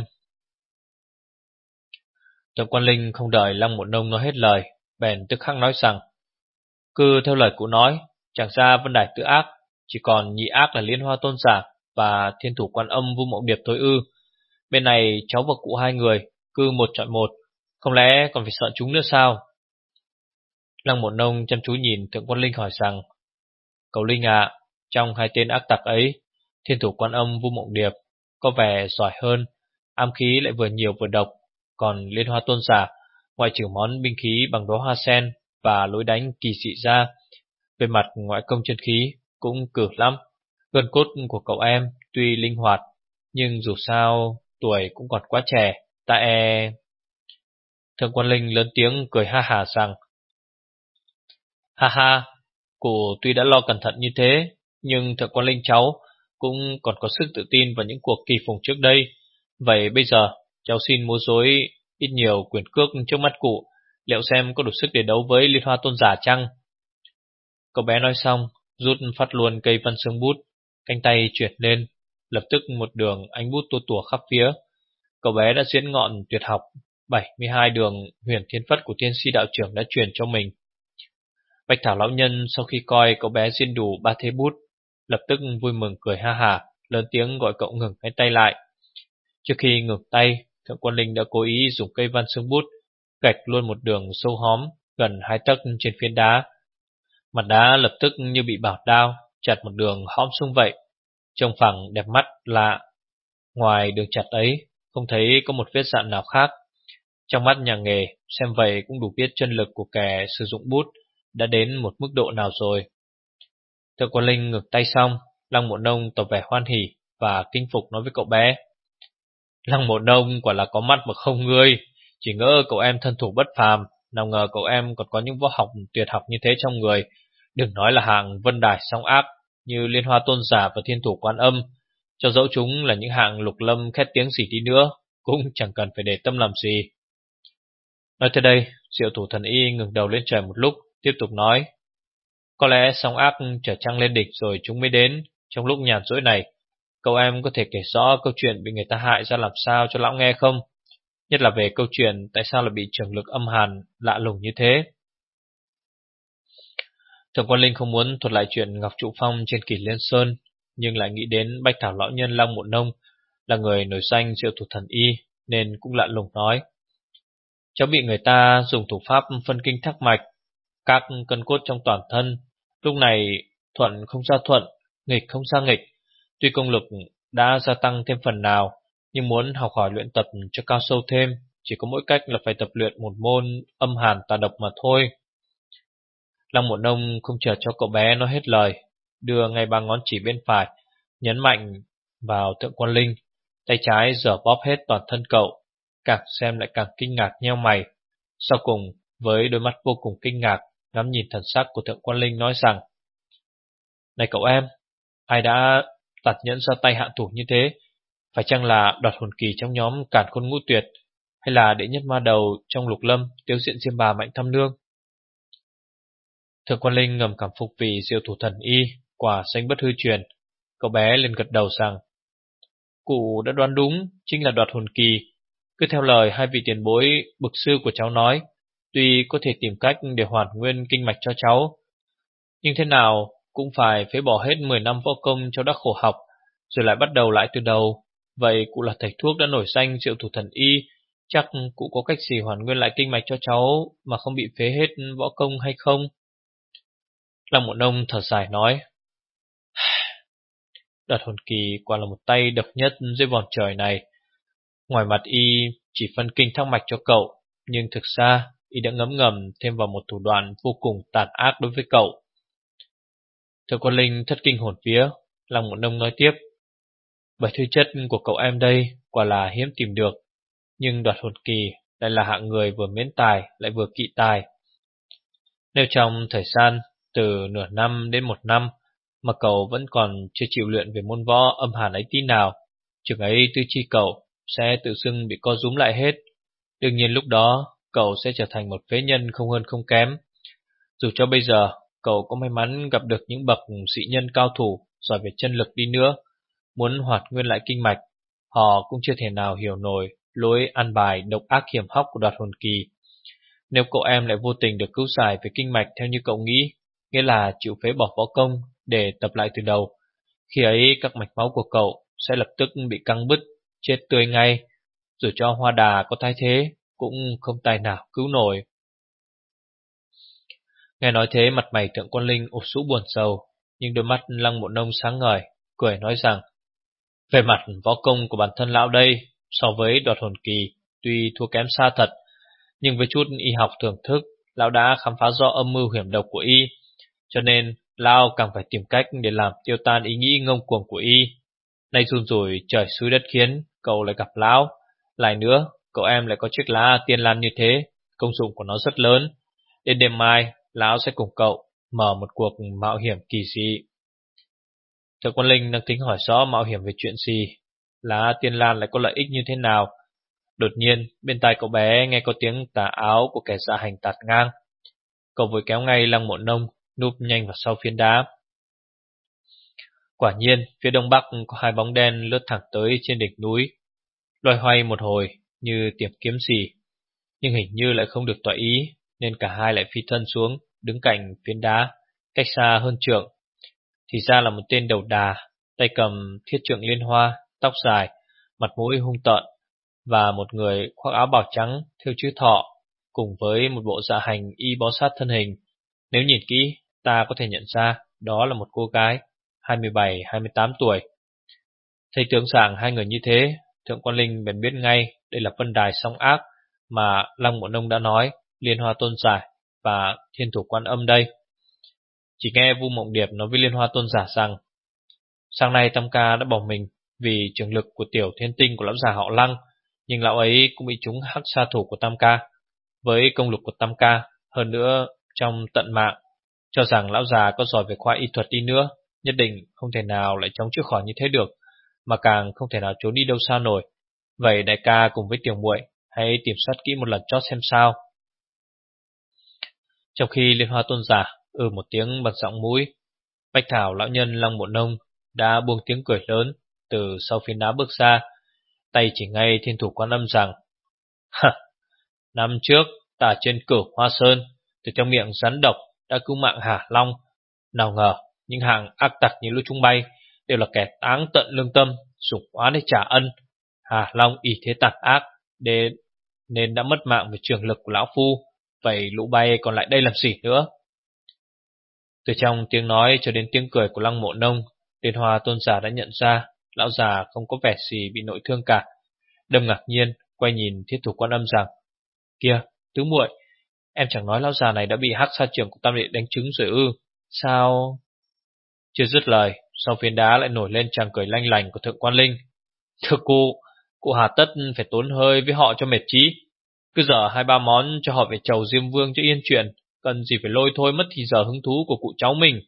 Thượng Quan Linh không đợi Lăng Mộ Nông nói hết lời, bèn tức khắc nói rằng: cứ theo lời cụ nói, chẳng ra Vân Đài tứ ác chỉ còn nhị ác là Liên Hoa Tôn giả và thiên thủ Quan Âm Vu Mộng Điệp thôi ư? Bên này cháu và cụ hai người cứ một chọn một, không lẽ còn phải sợ chúng nữa sao? Lăng Mộ Nông chăm chú nhìn Thượng Quan Linh hỏi rằng: cậu Linh ạ, trong hai tên ác tặc ấy, thiên thủ Quan Âm Vu Mộng Điệp có vẻ giỏi hơn, ám khí lại vừa nhiều vừa độc, còn Liên Hoa Tôn giả ngoại trừ món binh khí bằng đóa hoa sen và lối đánh kỳ dị ra, về mặt ngoại công chân khí cũng cử lắm. Gân cốt của cậu em tuy linh hoạt, nhưng dù sao tuổi cũng còn quá trẻ, ta e... Thượng Quan Linh lớn tiếng cười ha hà rằng: ha ha, cụ tuy đã lo cẩn thận như thế, nhưng Thượng Quan Linh cháu cũng còn có sức tự tin vào những cuộc kỳ phùng trước đây. Vậy bây giờ cháu xin múa rối ít nhiều quyền cước trước mắt cụ, liệu xem có đủ sức để đấu với Liên Hoa Tôn giả chăng? Cậu bé nói xong, rút phát luôn cây văn xương bút, cánh tay chuyển lên, lập tức một đường ánh bút tua tủa khắp phía. Cậu bé đã diễn ngọn tuyệt học bảy mươi hai đường huyền thiên phất của tiên si đạo trưởng đã truyền cho mình. Bạch Thảo lão nhân sau khi coi cậu bé diễn đủ ba thế bút, lập tức vui mừng cười ha hả, lớn tiếng gọi cậu ngừng cái tay lại. Trước khi ngừng tay, Thượng Quan Linh đã cố ý dùng cây văn xương bút gạch luôn một đường sâu hóm gần hai tấc trên phiến đá. Mặt đá lập tức như bị bảo đao chặt một đường hõm xuống vậy, trông phẳng đẹp mắt lạ. Ngoài đường chặt ấy, không thấy có một vết dạn nào khác. Trong mắt nhà nghề, xem vậy cũng đủ biết chân lực của kẻ sử dụng bút đã đến một mức độ nào rồi. Thượng Quan Linh ngược tay xong, Lăng Mộ Nông tỏ vẻ hoan hỉ và kinh phục nói với cậu bé: Lăng Mộ Nông quả là có mắt mà không ngươi, chỉ ngỡ cậu em thân thủ bất phàm, nào ngờ cậu em còn có những võ học tuyệt học như thế trong người. Đừng nói là hạng Vân Đài song ác như Liên Hoa Tôn giả và Thiên thủ Quan Âm, cho dẫu chúng là những hạng lục lâm khét tiếng gì đi nữa, cũng chẳng cần phải để tâm làm gì. Nói tới đây, Diệu Thủ Thần Y ngừng đầu lên trời một lúc, tiếp tục nói: có lẽ song ác trở trăng lên địch rồi chúng mới đến. Trong lúc nhàn rỗi này, cậu em có thể kể rõ câu chuyện bị người ta hại ra làm sao cho lão nghe không? Nhất là về câu chuyện tại sao lại bị trường lực âm hàn lạ lùng như thế. Thượng Quan Linh không muốn thuật lại chuyện Ngọc Trụ Phong trên Kỷ Liên Sơn, nhưng lại nghĩ đến Bạch Thảo lão nhân Lăng Mộ Nông là người nổi danh Diệu Thủ Thần Y, nên cũng lạ lùng nói: cháu bị người ta dùng thủ pháp phân kinh thác mạch, các cân cốt trong toàn thân lúc này thuận không ra thuận, nghịch không ra nghịch. Tuy công lực đã gia tăng thêm phần nào, nhưng muốn học hỏi luyện tập cho cao sâu thêm, chỉ có mỗi cách là phải tập luyện một môn âm hàn tà độc mà thôi. Lăng Mộ Nông không chờ cho cậu bé nói hết lời, đưa ngay ba ngón chỉ bên phải nhấn mạnh vào Thượng Quan Linh, tay trái giở bóp hết toàn thân cậu, càng xem lại càng kinh ngạc nheo mày. Sau cùng, với đôi mắt vô cùng kinh ngạc, ngắm nhìn thần sắc của Thượng Quan Linh nói rằng: Này cậu em, ai đã tàn nhẫn ra tay hạ thủ như thế? Phải chăng là đoạt hồn kỳ trong nhóm Càn Khôn Ngũ Tuyệt, hay là đệ nhất ma đầu trong Lục Lâm tiêu diệt Diêm Bà Mạnh Thăm Nương? Thượng Quan Linh ngầm cảm phục vì diệu thủ thần y, quả danh bất hư truyền. Cậu bé liền gật đầu rằng: Cụ đã đoán đúng, chính là đoạt hồn kỳ. Cứ theo lời hai vị tiền bối bậc sư của cháu nói, tuy có thể tìm cách để hoàn nguyên kinh mạch cho cháu, nhưng thế nào cũng phải phế bỏ hết mười năm võ công cháu đã khổ học, rồi lại bắt đầu lại từ đầu. Vậy cụ là thầy thuốc đã nổi danh diệu thủ thần y, chắc cụ có cách gì hoàn nguyên lại kinh mạch cho cháu mà không bị phế hết võ công hay không? Lăng Mộ Nông thở dài nói: Đoạt hồn kỳ quả là một tay độc nhất dưới vòng trời này. Ngoài mặt y chỉ phân kinh thác mạch cho cậu, nhưng thực ra y đã ngấm ngầm thêm vào một thủ đoạn vô cùng tàn ác đối với cậu. Thượng Quan Linh thất kinh hồn vía. Lăng Mộ Nông nói tiếp: Bởi thứ chất của cậu em đây quả là hiếm tìm được, nhưng đoạt hồn kỳ lại là hạng người vừa mến tài lại vừa kỵ tài. Nếu trong thời gian từ nửa năm đến một năm mà cậu vẫn còn chưa chịu luyện về môn võ âm hàn ấy tí nào, chừng ấy tư chi cậu sẽ tự dưng bị co rúm lại hết. Đương nhiên lúc đó cậu sẽ trở thành một phế nhân không hơn không kém. Dù cho bây giờ cậu có may mắn gặp được những bậc sĩ nhân cao thủ giỏi về chân lực đi nữa, muốn hoạt nguyên lại kinh mạch, họ cũng chưa thể nào hiểu nổi lối ăn bài độc ác hiểm hóc của đoạt hồn kỳ. Nếu cậu em lại vô tình được cứu giải về kinh mạch theo như cậu nghĩ, nghĩa là chịu phế bỏ võ công để tập lại từ đầu, khi ấy các mạch máu của cậu sẽ lập tức bị căng bứt, chết tươi ngay. Dù cho Hoa Đà có thay thế cũng không tài nào cứu nổi. Nghe nói thế, mặt mày Thượng Quan Linh ủ rũ buồn sầu, nhưng đôi mắt Lăng Mộ Nông sáng ngời, cười nói rằng: Về mặt võ công của bản thân lão đây, so với đoạt hồn kỳ tuy thua kém xa thật, nhưng với chút y học thưởng thức, lão đã khám phá rõ âm mưu hiểm độc của y, cho nên lão càng phải tìm cách để làm tiêu tan ý nghĩ ngông cuồng của y. Nay run rủi trời xui đất khiến, cậu lại gặp lão. Lại nữa, cậu em lại có chiếc lá tiên lan như thế, công dụng của nó rất lớn. Đến đêm mai, lão sẽ cùng cậu mở một cuộc mạo hiểm kỳ dị. Thượng Quan Linh đang tính hỏi rõ mạo hiểm về chuyện gì, lá tiên lan lại có lợi ích như thế nào. Đột nhiên, bên tai cậu bé nghe có tiếng tà áo của kẻ dạ hành tạt ngang. Cậu vội kéo ngay Lăng Mộ Nông, núp nhanh vào sau phiến đá. Quả nhiên, phía đông bắc có hai bóng đen lướt thẳng tới trên đỉnh núi, loay hoay một hồi như tìm kiếm gì, nhưng hình như lại không được tọa ý, nên cả hai lại phi thân xuống, đứng cạnh phiến đá, cách xa hơn trượng. Thì ra là một tên đầu đà, tay cầm thiết trượng liên hoa, tóc dài, mặt mũi hung tợn, và một người khoác áo bào trắng thêu chữ thọ, cùng với một bộ dạ hành y bó sát thân hình. Nếu nhìn kỹ, ta có thể nhận ra đó là một cô gái hai mươi bảy hai mươi tám tuổi. Thấy tướng dạng hai người như thế, Thượng Quan Linh bèn biết ngay đây là Vân Đài Song Ác mà Lăng Mộ Nông đã nói, Liên Hoa Tôn Giả và Thiên Thủ Quan Âm đây. Chỉ nghe Vu Mộng Điệp nói với Liên Hoa Tôn Giả rằng: Sáng nay Tam Ca đã bỏ mình vì trường lực của tiểu thiên tinh của lão già họ Lăng, nhưng lão ấy cũng bị trúng hắc sa thủ của Tam Ca. Với công lực của Tam Ca, hơn nữa trong tận mạng, cho rằng lão già có giỏi về khoa y thuật đi nữa, nhất định không thể nào lại chống chữa khỏi như thế được, mà càng không thể nào trốn đi đâu xa nổi. Vậy đại ca cùng với tiểu muội hãy tìm soát kỹ một lần chót xem sao. Trong khi Liên Hoa Tôn Giả ừ một tiếng bằng giọng mũi, Bạch Thảo lão nhân Lăng Mộ Nông đã buông tiếng cười lớn từ sau phiến đá bước ra, tay chỉ ngay Thiên Thủ Quan Âm rằng: Hả, năm trước ta trên Cửu Hoa Sơn, từ trong miệng rắn độc đã cứu mạng Hà Long. Nào ngờ những hạng ác tặc như lũ chúng bay đều là kẻ táng tận lương tâm, dùng oán để trả ân. Hà Long ỷ thế tàn ác để nên đã mất mạng về trường lực của lão phu. Vậy lũ bay còn lại đây làm gì nữa? Từ trong tiếng nói cho đến tiếng cười của Lăng Mộ Nông, Liên Hoa Tôn Giả đã nhận ra lão già không có vẻ gì bị nội thương cả. Đâm ngạc nhiên quay nhìn Thiết Thủ Quan Âm rằng: Kìa, tứ muội, em chẳng nói lão già này đã bị hắc sa trưởng của Tam Đệ đánh trúng rồi ư? Sao? Chưa dứt lời, sau phiến đá lại nổi lên tràng cười lanh lành của Thượng Quan Linh. Thưa cô, Cụ hà tất phải tốn hơi với họ cho mệt chí. Cứ dở hai ba món cho họ về chầu Diêm Vương cho yên chuyện, cần gì phải lôi thôi mất thì giờ hứng thú của cụ cháu mình.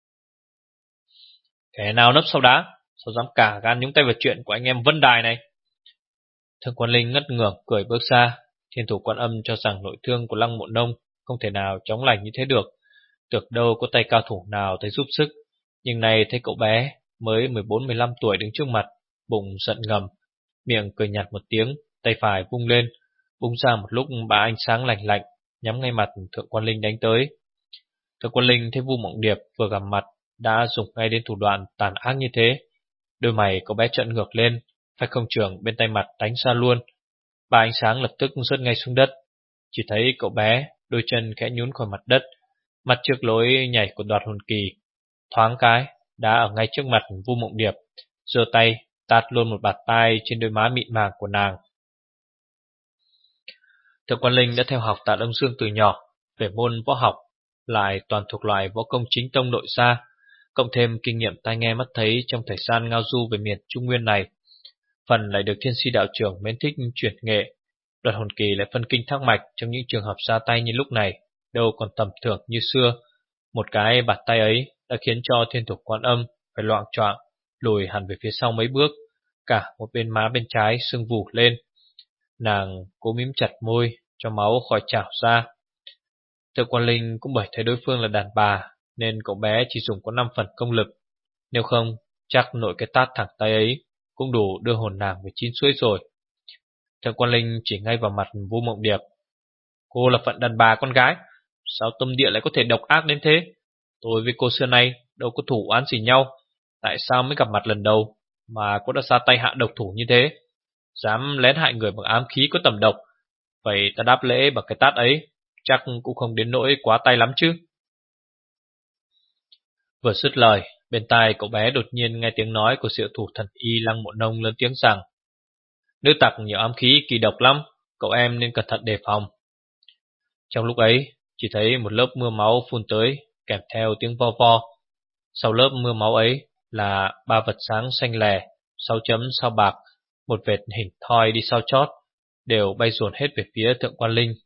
Kẻ nào nấp sau đá, sao dám cả gan nhúng tay vào chuyện của anh em Vân Đài này? Thượng Quan Linh ngất ngưởng cười bước xa. Thiên Thủ Quan Âm cho rằng nội thương của Lăng Mộ Nông không thể nào chóng lành như thế được, tưởng đâu có tay cao thủ nào tới giúp sức. Nhưng này thấy cậu bé mới mười bốn mười lăm tuổi đứng trước mặt, bụng giận ngầm, miệng cười nhạt một tiếng, tay phải vung lên, bung ra một lúc ba ánh sáng lạnh lạnh, nhắm ngay mặt Thượng Quan Linh đánh tới. Thượng Quan Linh thấy Vu Mộng Điệp vừa gặp mặt đã dùng ngay đến thủ đoạn tàn ác như thế, đôi mày cậu bé trợn ngược lên, phách không trường bên tay mặt đánh xa luôn. Ba ánh sáng lập tức rớt ngay xuống đất. Chỉ thấy cậu bé đôi chân khẽ nhún khỏi mặt đất, mặt trước lối nhảy của Đoạt Hồn Kỳ, thoáng cái đã ở ngay trước mặt Vu Mộng Điệp, giơ tay tát luôn một bạt tai trên đôi má mịn màng của nàng. Thượng Quan Linh đã theo học Tạ Đông Dương từ nhỏ, về môn võ học lại toàn thuộc loại võ công chính tông nội gia, cộng thêm kinh nghiệm tai nghe mắt thấy trong thời gian ngao du về miền Trung Nguyên này, phần lại được Thiên Si đạo trưởng mến thích chuyển nghệ. Đoạt Hồn Kỳ lại phân kinh thác mạch trong những trường hợp ra tay như lúc này, đâu còn tầm thường như xưa. Một cái bạt tay ấy đã khiến cho Thiên Thủ Quan Âm phải loạng choạng lùi hẳn về phía sau mấy bước, cả một bên má bên trái sưng vù lên. Nàng cố mím chặt môi cho máu khỏi trào ra. Thượng Quan Linh cũng bởi thấy đối phương là đàn bà nên cậu bé chỉ dùng có năm phần công lực, nếu không chắc nội cái tát thẳng tay ấy cũng đủ đưa hồn nàng về chín suối rồi. Thượng Quan Linh chỉ ngay vào mặt Vu Mộng Điệp. Cô là phận đàn bà con gái, sao tâm địa lại có thể độc ác đến thế? Tôi với cô xưa nay đâu có thủ oán gì nhau, tại sao mới gặp mặt lần đầu mà cô đã ra tay hạ độc thủ như thế? Dám lén hại người bằng ám khí có tầm độc, vậy ta đáp lễ bằng cái tát ấy chắc cũng không đến nỗi quá tay lắm chứ. Vừa dứt lời, bên tai cậu bé đột nhiên nghe tiếng nói của diệu thủ thần y Lăng Mộ Nông lớn tiếng rằng: Nữ tặc nhiều ám khí kỳ độc lắm, cậu em nên cẩn thận đề phòng. Trong lúc ấy, chỉ thấy một lớp mưa máu phun tới, kèm theo tiếng vo vo. Sau lớp mưa máu ấy là ba vật sáng xanh lè, sáu chấm sao bạc, một vệt hình thoi đi sau chót, đều bay dồn hết về phía Thượng Quan Linh.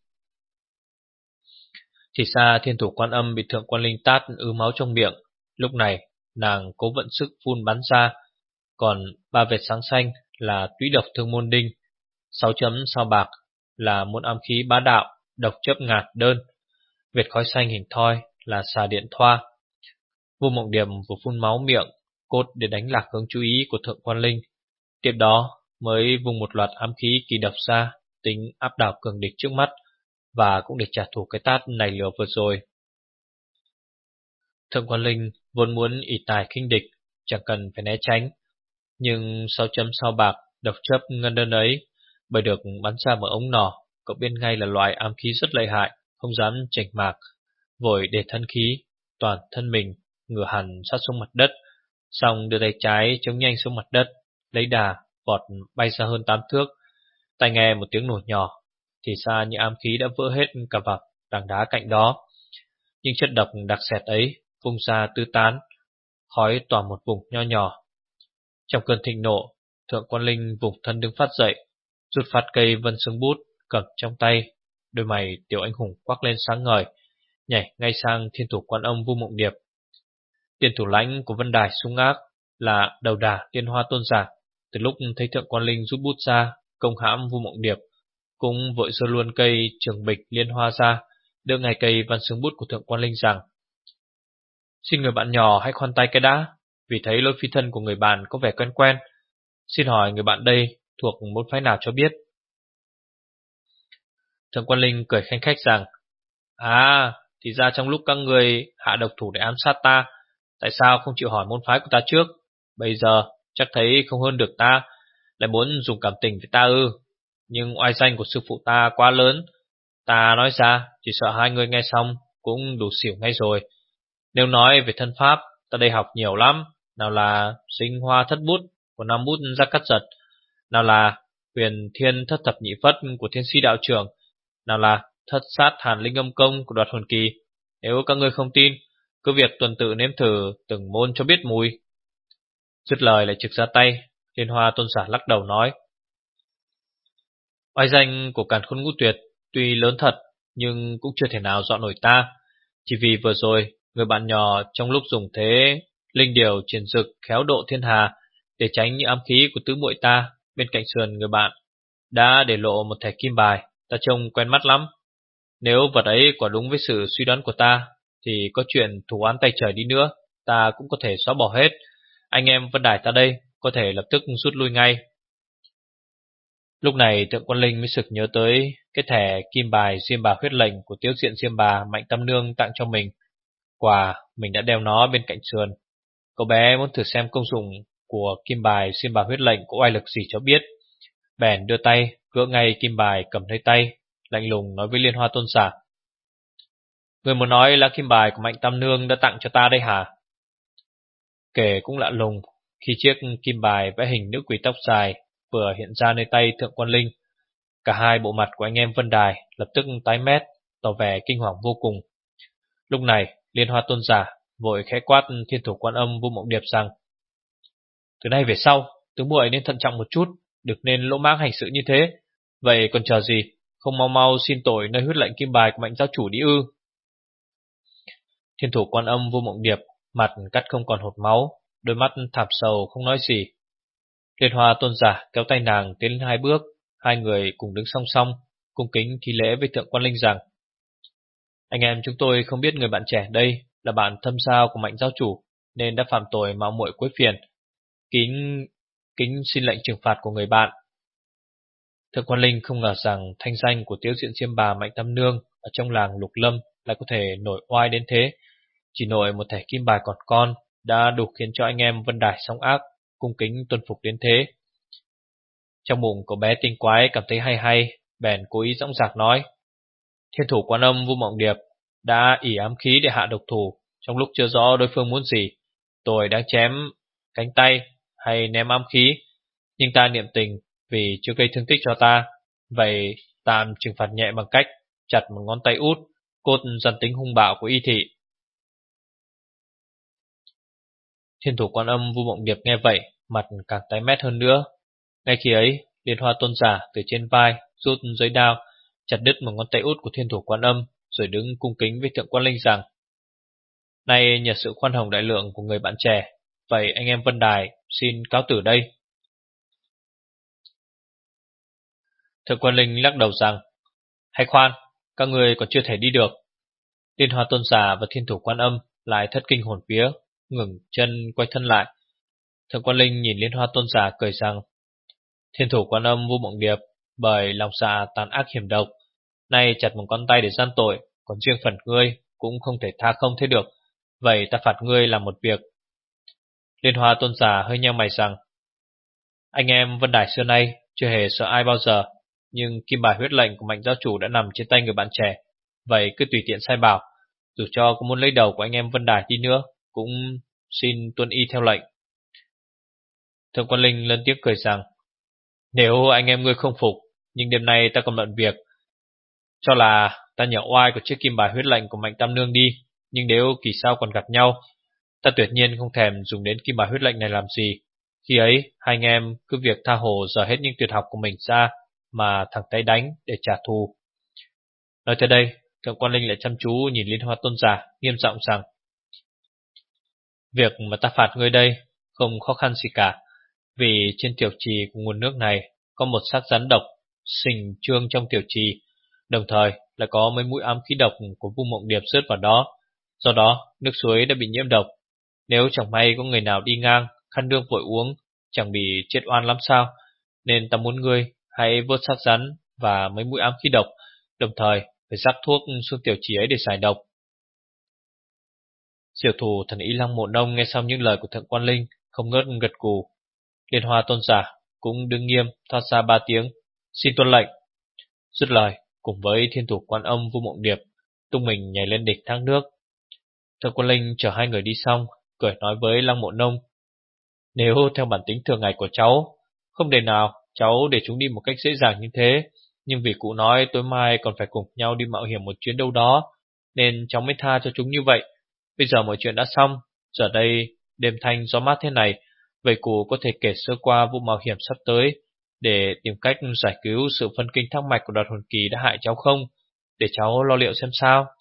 Thì ra Thiên Thủ Quan Âm bị Thượng Quan Linh tát ứ máu trong miệng, lúc này nàng cố vận sức phun bắn ra, còn ba vệt sáng xanh là túy độc thương môn đinh, sáu chấm sao bạc là môn ám khí bá đạo, độc chấp ngạt đơn, vệt khói xanh hình thoi là xà điện thoa. Vu Mộng Điệp vừa phun máu miệng, cốt để đánh lạc hướng chú ý của Thượng Quan Linh, tiếp đó mới vùng một loạt ám khí kỳ độc ra, tính áp đảo cường địch trước mắt, và cũng để trả thù cái tát này lừa vừa rồi. Thượng Quan Linh vốn muốn ỷ tài khinh địch, chẳng cần phải né tránh, nhưng sáu chấm sao bạc, độc chấp ngân đơn ấy, bởi được bắn ra một ống nỏ, cậu biết ngay là loại ám khí rất lợi hại, không dám chệch mạc, vội để thân khí, toàn thân mình ngửa hẳn sát xuống mặt đất, xong đưa tay trái chống nhanh xuống mặt đất, lấy đà vọt bay ra hơn tám thước. Tai nghe một tiếng nổ nhỏ, thì xa như ám khí đã vỡ hết cả vào tảng đá cạnh đó. Nhưng chất độc đặc sệt ấy phun ra tứ tán, khói tỏa một vùng nho nhỏ. Trong cơn thịnh nộ, Thượng Quan Linh vùng thân đứng phát dậy, rút phát cây vân xương bút cầm trong tay, đôi mày tiểu anh hùng quắc lên sáng ngời, nhảy ngay sang Thiên Thủ Quan Âm Vu Mộng Điệp. Tiền thủ lãnh của Vân Đài Xung Ác là Đầu Đà Liên Hoa Tôn giả, từ lúc thấy Thượng Quan Linh rút bút ra công hãm Vu Mộng Điệp, cũng vội giơ luôn cây trường bịch liên hoa ra, đưa ngay cây văn xương bút của Thượng Quan Linh rằng: Xin người bạn nhỏ hãy khoan tay cái đã, vì thấy lối phi thân của người bạn có vẻ quen quen. Xin hỏi người bạn đây thuộc môn phái nào cho biết? Thượng Quan Linh cười khanh khách rằng: À, thì ra trong lúc các người hạ độc thủ để ám sát ta, tại sao không chịu hỏi môn phái của ta trước? Bây giờ chắc thấy không hơn được ta, lại muốn dùng cảm tình với ta ư? Nhưng oai danh của sư phụ ta quá lớn, ta nói ra chỉ sợ hai người nghe xong cũng đủ xỉu ngay rồi. Nếu nói về thân pháp, ta đây học nhiều lắm, nào là sinh hoa thất bút của năm bút ra cắt giật, nào là huyền thiên thất thập nhị phất của Thiên Si đạo trưởng, nào là thất sát hàn linh âm công của Đoạt Hồn Kỳ. Nếu các ngươi không tin, cứ việc tuần tự nếm thử từng môn cho biết mùi. Dứt lời lại trực ra tay, Liên Hoa Tôn giả lắc đầu nói: Oai danh của Càn Khôn Ngũ Tuyệt tuy lớn thật, nhưng cũng chưa thể nào dọa nổi ta. Chỉ vì vừa rồi người bạn nhỏ trong lúc dùng thế linh điều triển dực khéo độ thiên hà để tránh những ám khí của tứ muội ta, bên cạnh sườn người bạn đã để lộ một thẻ kim bài, ta trông quen mắt lắm. Nếu vật ấy quả đúng với sự suy đoán của ta, thì có chuyện thủ án tay trời đi nữa, ta cũng có thể xóa bỏ hết. Anh em Vân Đài ta đây có thể lập tức rút lui ngay. Lúc này Thượng Quan Linh mới sực nhớ tới cái thẻ kim bài Diêm Bà huyết lệnh của Tiếu Diện Diêm Bà Mạnh Tam Nương tặng cho mình. Quả mình đã đeo nó bên cạnh sườn. Cậu bé muốn thử xem công dụng của kim bài Diêm Bà huyết lệnh có oai lực gì cho biết. Bèn đưa tay gỡ ngay kim bài cầm lấy tay, lạnh lùng nói với Liên Hoa Tôn giả: Người muốn nói là kim bài của Mạnh Tam Nương đã tặng cho ta đây hả? Kể cũng lạ lùng, khi chiếc kim bài vẽ hình nữ quỷ tóc dài vừa hiện ra nơi tay Thượng Quan Linh, cả hai bộ mặt của anh em Vân Đài lập tức tái mét, tỏ vẻ kinh hoàng vô cùng. Lúc này Liên Hoa Tôn giả vội khẽ quát Thiên Thủ Quan Âm Vu Mộng Điệp rằng: Từ nay về sau, tứ muội nên thận trọng một chút, đừng nên lỗ mãng hành sự như thế. Vậy còn chờ gì, không mau mau xin tội nơi huyết lệnh kim bài của Mạnh giáo chủ đi ư? Thiên Thủ Quan Âm Vu Mộng Điệp mặt cắt không còn hột máu, đôi mắt thảm sầu không nói gì. Liên Hoa Tôn giả kéo tay nàng tiến lên hai bước, hai người cùng đứng song song, cung kính thi lễ với Thượng Quan Linh rằng: Anh em chúng tôi không biết người bạn trẻ đây là bạn thâm giao của Mạnh giáo chủ, nên đã phạm tội mạo muội quấy phiền. Kính kính xin lệnh trừng phạt của người bạn. Thượng Quan Linh không ngờ rằng thanh danh của Tiếu Diện Diêm Bà Mạnh Tam Nương ở trong làng Lục Lâm lại có thể nổi oai đến thế. Chỉ nổi một thẻ kim bài còn con đã đủ khiến cho anh em Vân Đài song ác cung kính tuân phục đến thế. Trong bụng cậu bé tinh quái cảm thấy hay hay, bèn cố ý dõng dạc nói: Thiên Thủ Quan Âm Vu Mộng Điệp đã ỷ ám khí để hạ độc thủ, trong lúc chưa rõ đối phương muốn gì, tôi đang chém cánh tay hay ném ám khí, nhưng ta niệm tình vì chưa gây thương tích cho ta, vậy tạm trừng phạt nhẹ bằng cách chặt một ngón tay út, cốt dân tính hung bạo của y thị. Thiên Thủ Quan Âm Vu Mộng Điệp nghe vậy, mặt càng tái mét hơn nữa. Ngay khi ấy, Liên Hoa Tôn giả từ trên vai rút giới đao, chặt đứt một ngón tay út của Thiên Thủ Quan Âm, rồi đứng cung kính với Thượng Quan Linh rằng: Nay nhờ sự khoan hồng đại lượng của người bạn trẻ, vậy anh em Vân Đài xin cáo tử đây. Thượng Quan Linh lắc đầu rằng: Hay khoan, các người còn chưa thể đi được. Liên Hoa Tôn giả và Thiên Thủ Quan Âm lại thất kinh hồn vía, ngừng chân quay thân lại. Thượng Quan Linh nhìn Liên Hoa Tôn giả cười rằng: Thiên Thủ Quan Âm Vu Mộng Điệp bởi lòng dạ tàn ác hiểm độc, nay chặt một con tay để gian tội, còn riêng phần ngươi cũng không thể tha không thế được. Vậy ta phạt ngươi làm một việc. Liên Hoa Tôn giả hơi nheo mày rằng: Anh em Vân Đài xưa nay chưa hề sợ ai bao giờ, nhưng kim bài huyết lệnh của Mạnh giáo chủ đã nằm trên tay người bạn trẻ, vậy cứ tùy tiện sai bảo, dù cho có muốn lấy đầu của anh em Vân Đài đi nữa, cũng xin tuân y theo lệnh. Thượng Quan Linh lớn tiếng cười rằng: Nếu anh em ngươi không phục, nhưng đêm nay ta còn bận việc, cho là ta nhờ oai của chiếc kim bài huyết lệnh của Mạnh Tam Nương đi, nhưng nếu kỳ sau còn gặp nhau, ta tuyệt nhiên không thèm dùng đến kim bài huyết lệnh này làm gì. Khi ấy, hai anh em cứ việc tha hồ dở hết những tuyệt học của mình ra mà thẳng tay đánh để trả thù. Nói tới đây, Thượng Quan Linh lại chăm chú nhìn Liên Hoa Tôn giả, nghiêm giọng rằng: Việc mà ta phạt ngươi đây không khó khăn gì cả, vì trên tiểu trì của nguồn nước này có một xác rắn độc sình trương trong tiểu trì, đồng thời lại có mấy mũi ám khí độc của Vu Mộng Điệp rớt vào đó. Do đó nước suối đã bị nhiễm độc. Nếu chẳng may có người nào đi ngang khăn nước vội uống, chẳng bị chết oan lắm sao. Nên ta muốn ngươi hãy vớt xác rắn và mấy mũi ám khí độc, đồng thời phải rắc thuốc xuống tiểu trì ấy để giải độc. Diệu thủ thần ý Lăng Mộ Nông nghe xong những lời của Thượng Quan Linh không ngớt gật gù. Liên Hoa Tôn giả cũng đứng nghiêm thoát ra ba tiếng: Xin tuân lệnh. Dứt lời, cùng với Thiên Thủ Quan Âm Vu Mộng Điệp tung mình nhảy lên đỉnh thác nước. Thượng Quan Linh chở hai người đi xong, cười nói với Lăng Mộ Nông: Nếu theo bản tính thường ngày của cháu, không để nào cháu để chúng đi một cách dễ dàng như thế, nhưng vì cụ nói tối mai còn phải cùng nhau đi mạo hiểm một chuyến đâu đó, nên cháu mới tha cho chúng như vậy. Bây giờ mọi chuyện đã xong, giờ đây đêm thanh gió mát thế này, vậy cụ có thể kể sơ qua vụ mạo hiểm sắp tới, để tìm cách giải cứu sự phân kinh thác mạch của đoạt hồn kỳ đã hại cháu không? Để cháu lo liệu xem sao.